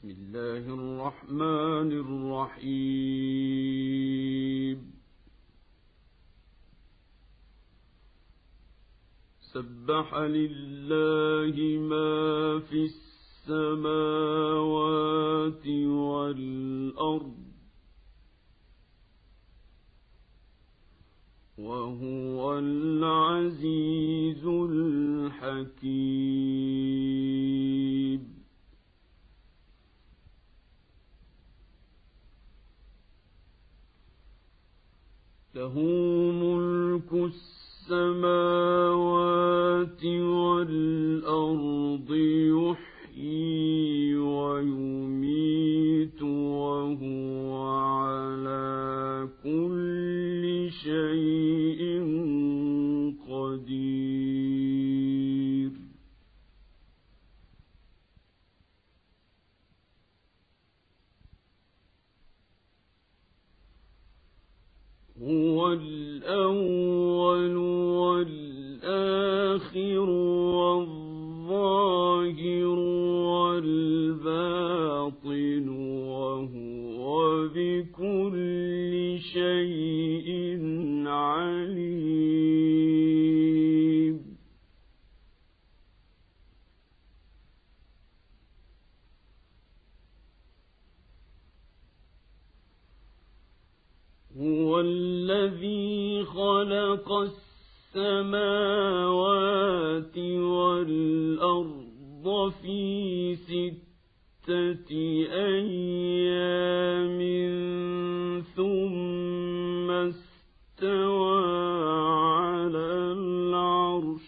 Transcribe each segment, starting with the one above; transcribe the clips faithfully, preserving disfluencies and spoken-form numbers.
بسم الله الرحمن الرحيم سبح لله ما في السماوات والأرض وهو العزيز الحكيم له ملك السماوات والأرض يحيي ويميت وهو على كل شيء قدير هو الأول والآخر والظاهر والباطن وهو بكل شيء عليم هو الذي خلق السماوات والأرض في ستة أيام ثم استوى على العرش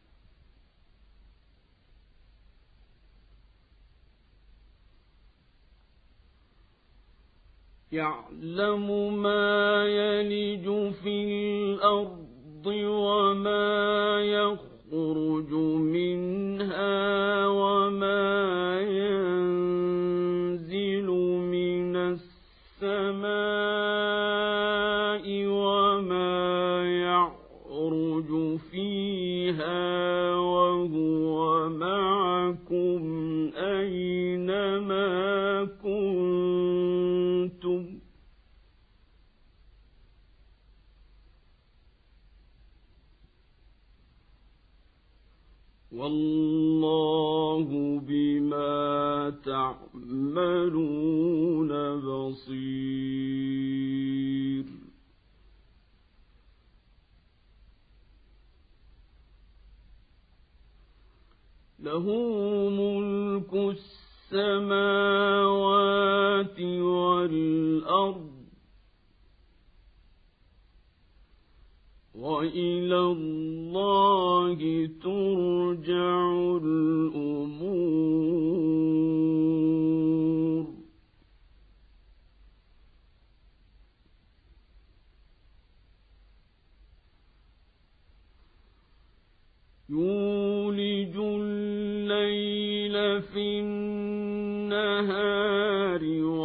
يعلم ما يلج في الأرض وما يخرج منها وما ينزل من السماء وما يعرج فيها وهو معكم أينما كنتم والله بما تعملون بصير له ملك السماوات والأرض وإلى الله ترجع الأمور يولج الليل في النهار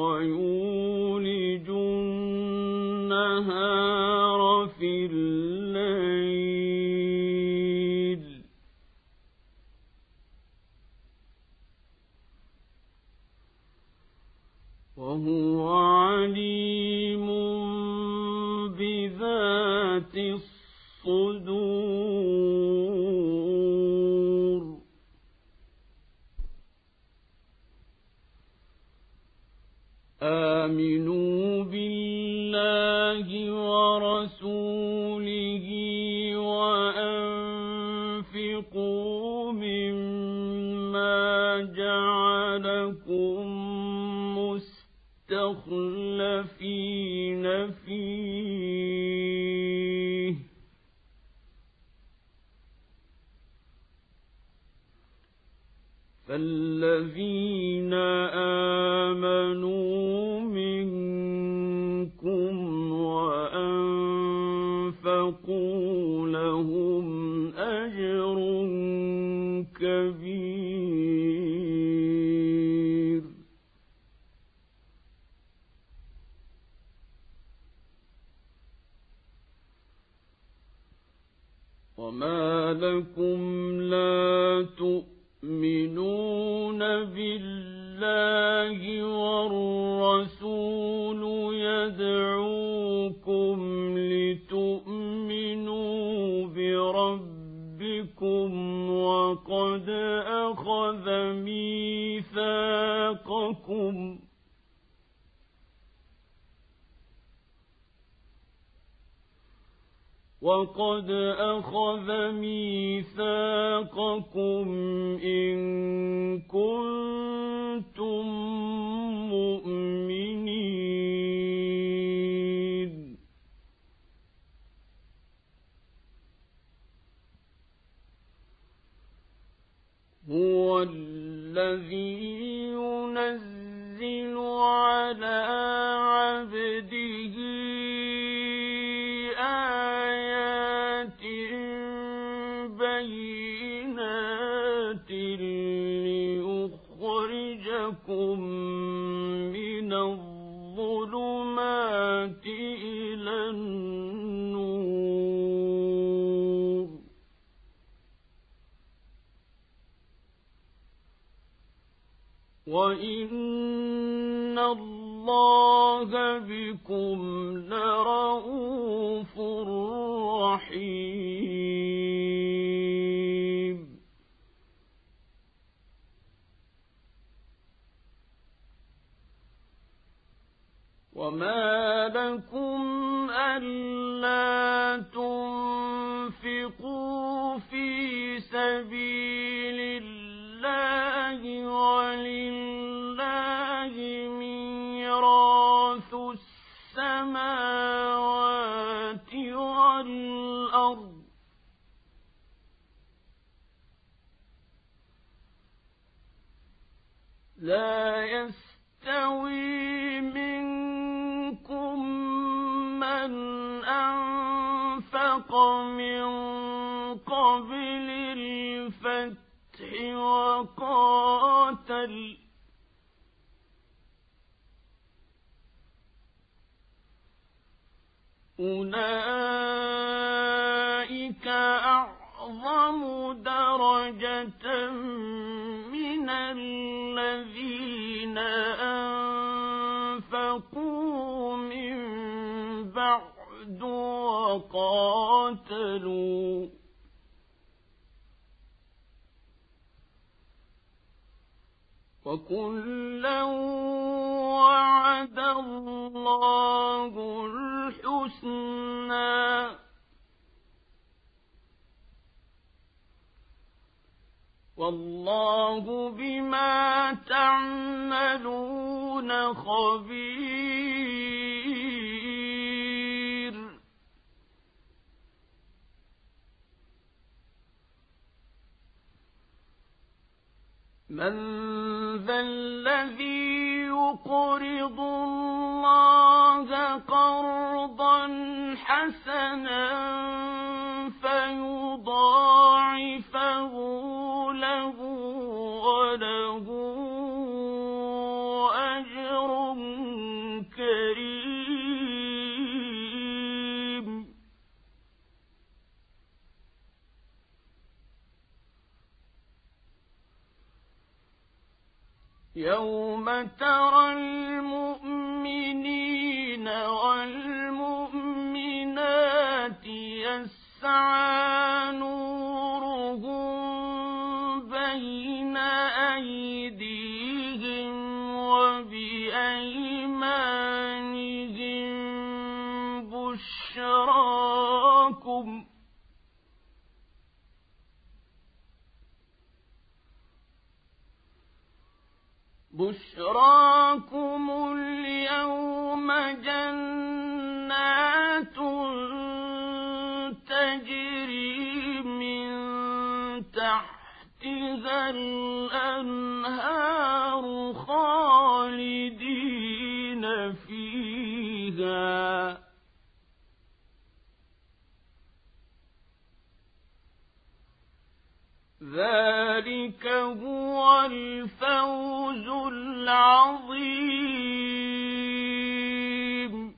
ويولج النهار في الليل وهو عليم بذات الصدور آمنوا بالله ورسوله وأنفقوا مما جعلكم مستخلفين فيه فالذين آمنوا منكم وأنفقوا لهم أجر كبير وما لكم لا تؤمنون بالله الله والرسول يدعوكم لتؤمنوا بربكم وقد أخذ ميثاقكم وقد أخذ ميثاقكم إن كنتم مؤمنين هو الذي ينزل على عبده آيات بينات ليخرجكم من الظلمات إلى النور وإن الله بكم لرءوف رحيم وما لكم ألا تنفقوا في سبيل الله ولله ميراث السماوات والأرض لا يستوي منكم من أنفق من قبل الفتح وقاتل أولئك أعظم درجة من الذين أنفقوا من بعد وقاتلوا وكلا وعد الله الحسنى والله بما تعملون خبير من ذا الذي يقرض الله قرضا حسنا فيضاعفه له وله أجر كريم يوم ترى المؤمنين والمؤمنات يسعى نورهم بين أيديهم وبأيمانهم بشراكم بشراكم اليوم جنات تجري من تحتها الأنهار خالدين فيها ذلك هو الفوز العظيم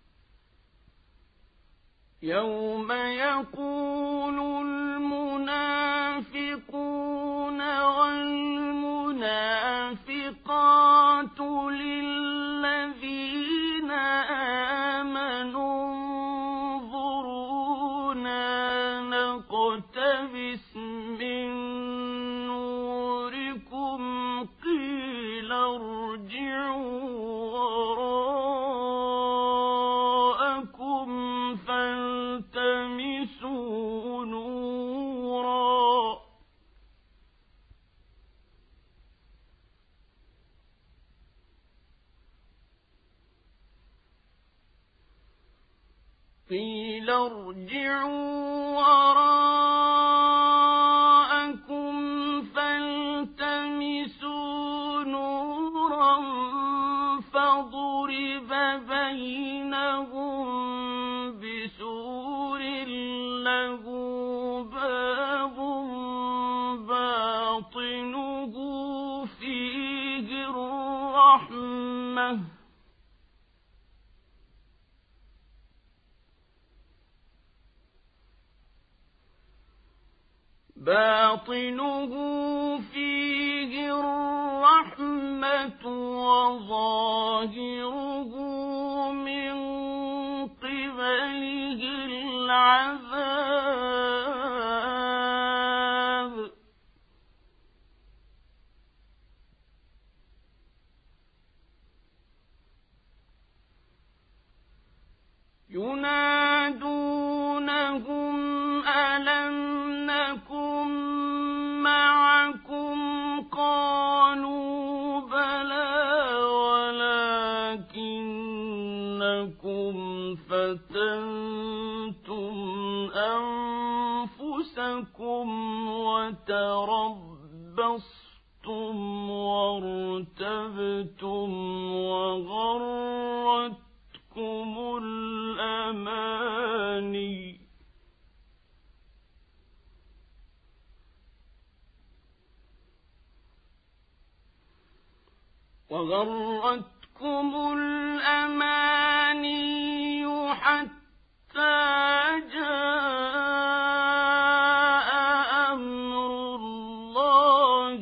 يوم يقول المنافقون بقسم نوركم قيل ارجعوا وراءكم فالتمسوا نورا قيل ارجعوا وراءكم فالتمسوا نورا فضرب بينهم بسور له باب باطنه فيه الرحمة باطنه فيه الرحمة وظاهره من قبله العذاب ينادونهم ألم نكن معكم قالوا بلى ولكنكم فتنتم أنفسكم وتربصتم وارتبتم وغرتكم الأماني وغرتكم الأماني حتى جاء أمر الله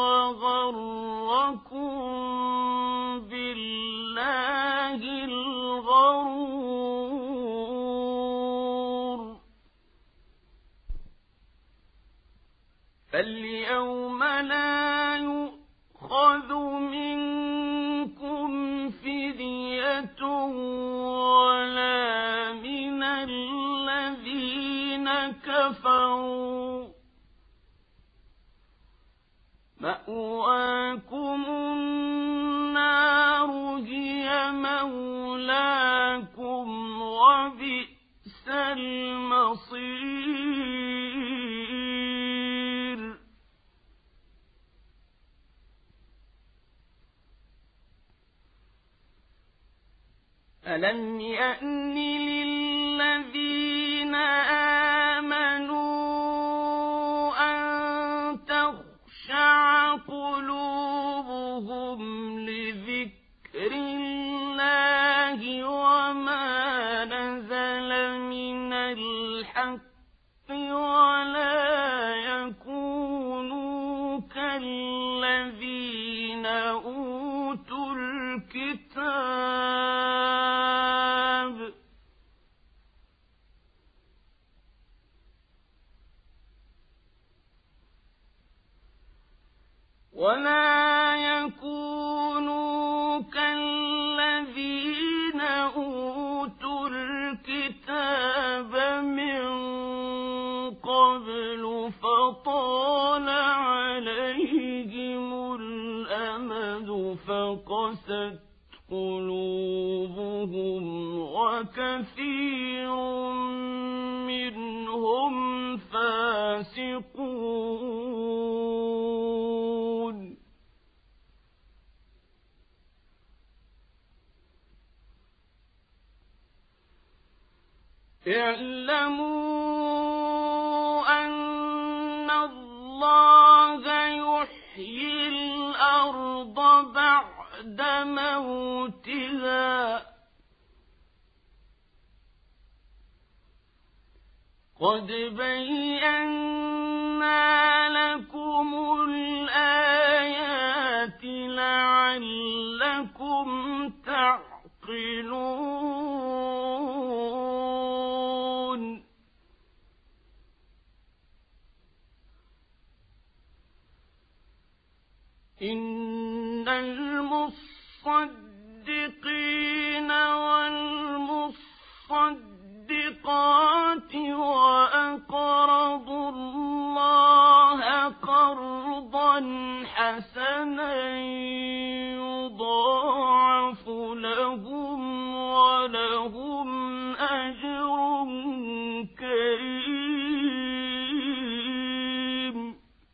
وغركم بالله الغرور فاليوم لا يؤخذ منكم فدية ولا من الذين كفروا مأواكم النار هي مولاكم وبئس المصير ألم يأن للذين آمنوا أن تخشع قلوبهم لذكر الله وما نزل من الحق ولا يكونوا كالذين أوتوا الكتاب ولا يكونوا كالذين أوتوا الكتاب من قبل فطال عليهم الأمد فقست قلوبهم وكثير منهم فاسقون اعلموا أن الله يحيي الأرض بعد موتها قد بينا لكم الآيات لعلكم تعقلون إن المصدقين والمصدقات وأقرضوا الله قرضا حسنا يضاعف لهم ولهم أجر كريم.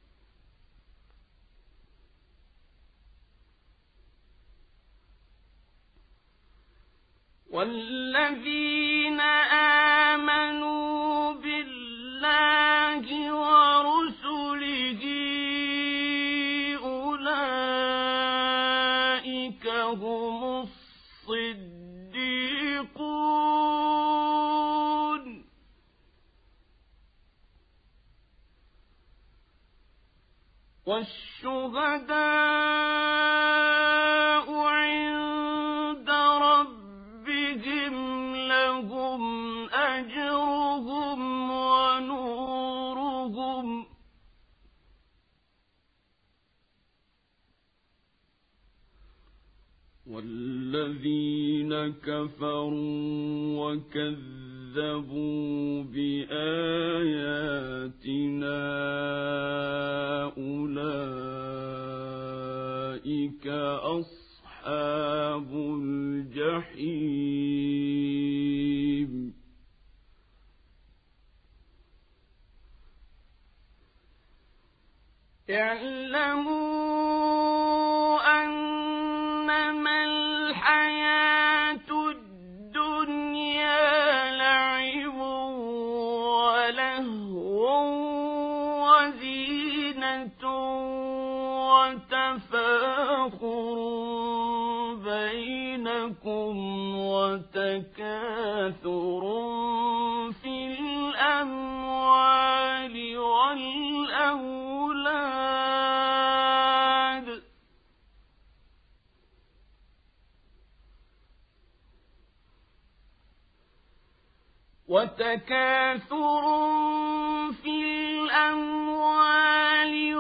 والذين آمنوا بالله ورسله أولئك هم الصديقون والشهداء عند ربهم لهم أجرهم ونورهم والذين كفروا وكذبوا بآياتنا أولئك أصحاب الجحيم. اعلموا أنما الحياة الدنيا لعب ولهو وزينة وتفاخر بينكم وتكاثر في الأموال والأولاد وتكاثر في الأموال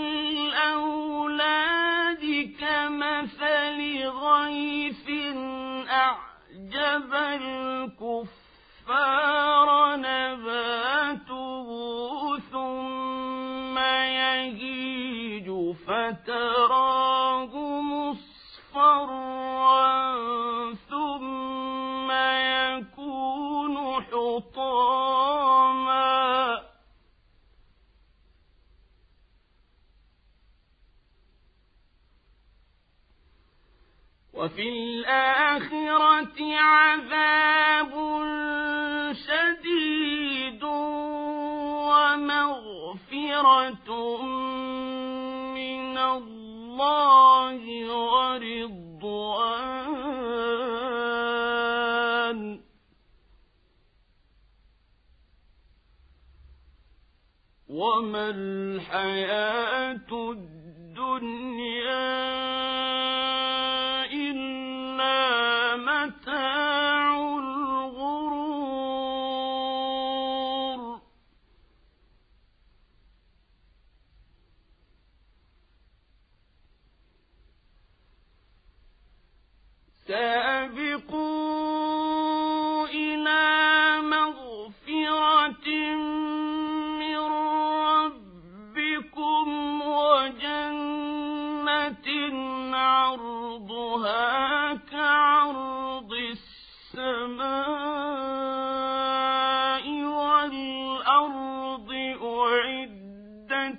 والأولاد كمثل غيث أعجب الكفار نباته ثم يهيج فتراه مصفرا ثم يكون حطاما وفي الآخرة عذاب شديد ومغفرة من الله ورضوان وما الحياة الدنيا إلا متاع الغرور. سابقوا إلى مغفرة من ربكم وجنة عرضها كعرض السماء والأرض أعدت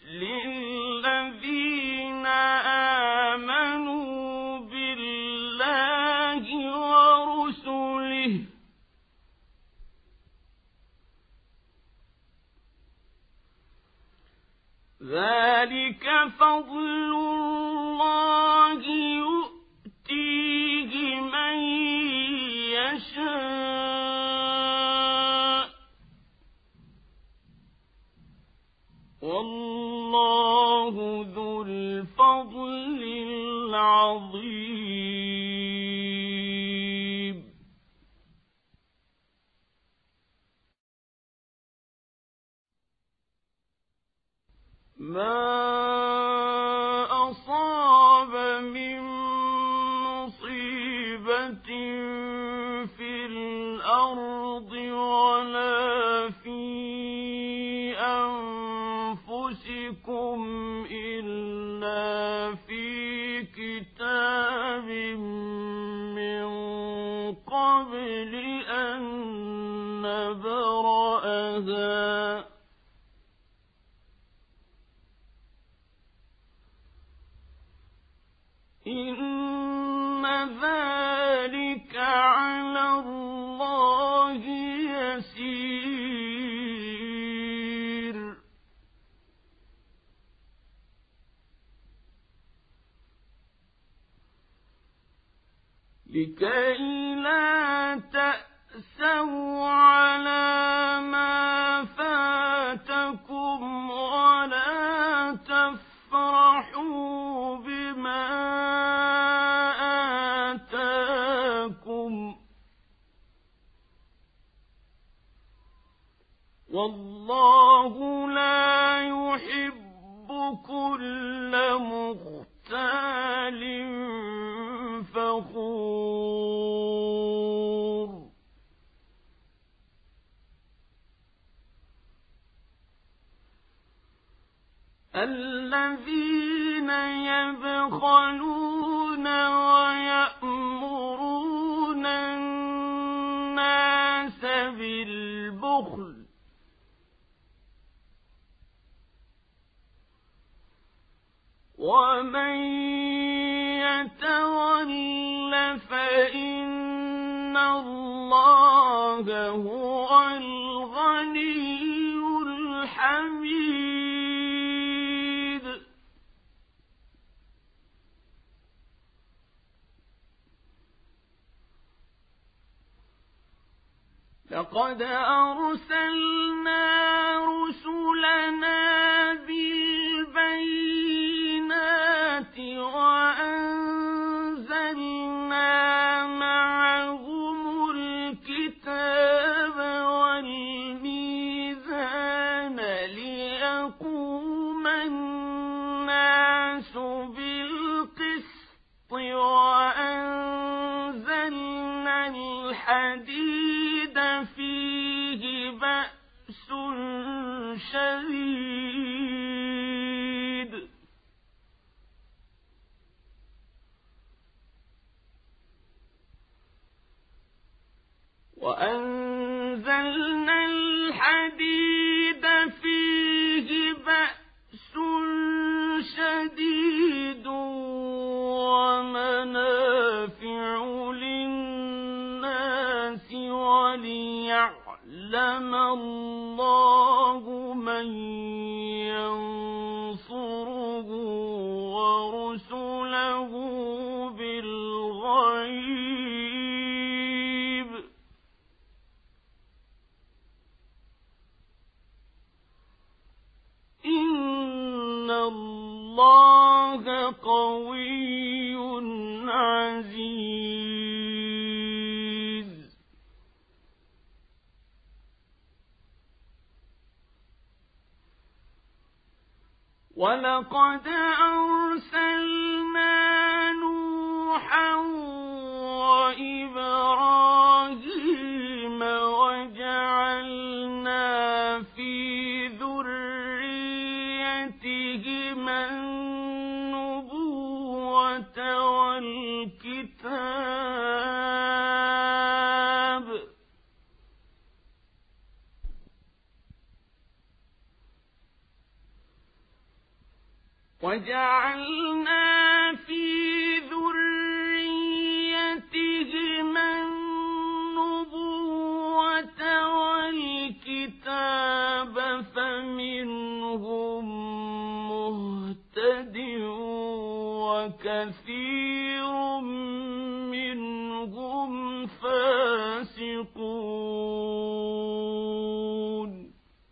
للذين آمنوا بالله ورسله ذلك فضل الله يؤتيه من يشاء والله ذو الفضل العظيم. ما أصاب الأرض ولا في أنفسكم إلا في كتاب من قبل أن نبرأها إن ذلك على الله يسير لكي لا تأسوا على ما فاتكم ولا تفرحوا بما آتاكم والله لا يحب كل مختال فخور الذين يبخلون ويأمرون الناس بالبخل ومن يتول فإن الله هو الغني الحميد لقد أرسلنا رسلنا بالبينات وأنزلنا معهم الكتاب والميزان ليقوم الناس بالقسط وأنزلنا الحديد فيه بأس شديد وأنزلنا الحديد فيه بأس شديد ومنافع للناس وليعلم الله من ينصره ورسله بالغيب إن الله قوي عزيز ولقد أرسلنا نوحا وإبراهيم وجعلنا في ذريتهما النبوة والكتاب وجعلنا في ذريتهما النبوة والكتاب فمنهم مهتد وكثير منهم فاسقون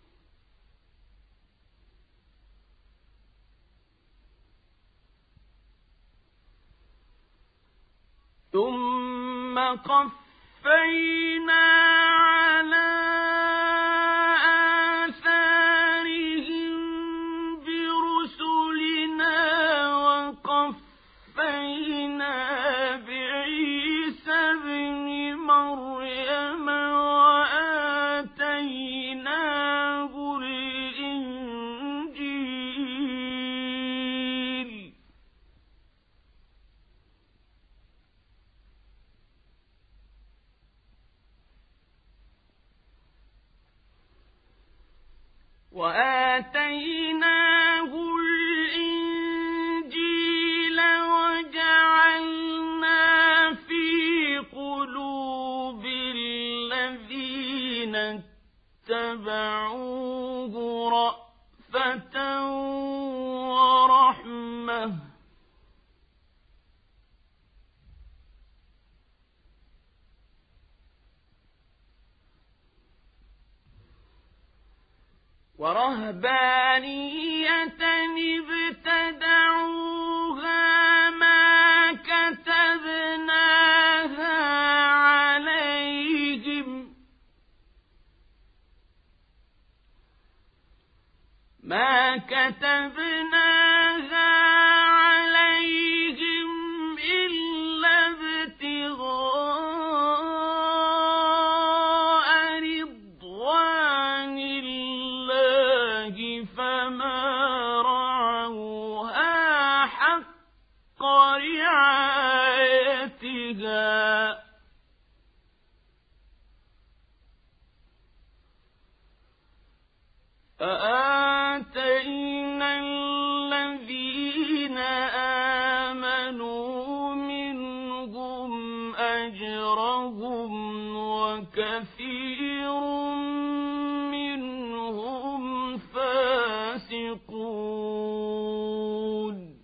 ثم قفينا على آثارهم برسلنا وقفينا بعيسى ابن مريم وآتيناه الإنجيل وجعلنا في قلوب الذين اتبعوه رأفة ورحمة ورهبانية ابتدعوها ما كتبناها عليهم ما كتبناها عليهم إلا ابتغاء رضوان الله فما رعوها حق رعايتها فآتينا الذين آمنوا منهم أجرهم وكثير منهم فاسقون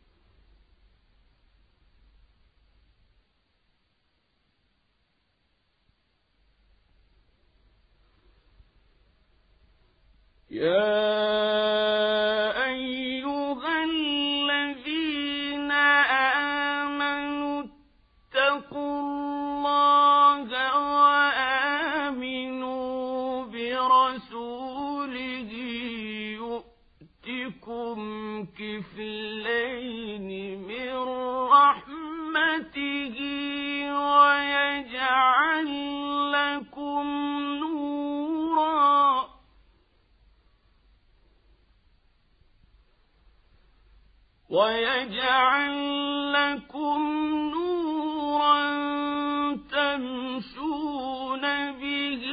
يا أيها الذين آمنوا اتقوا الله وآمنوا برسوله يؤتكم كفلين من رحمته ويجعل لكم نورا ويجعل لكم نورا تمشون به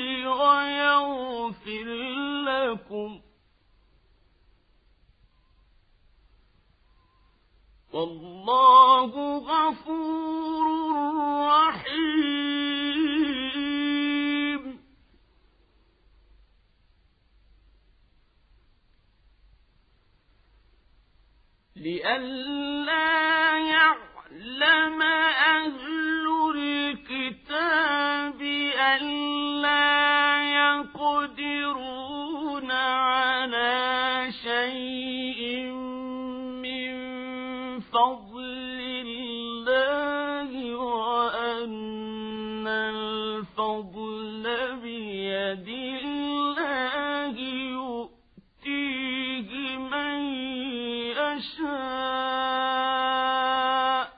ويغفر لكم والله غفور رحيم لئلا يعلم أهل الكتاب ألا يقدرون على شيء من فضل الله وأن الفضل بيد الله يؤتيه من يشاء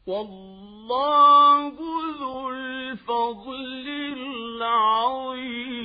والله ذو الفضل العظيم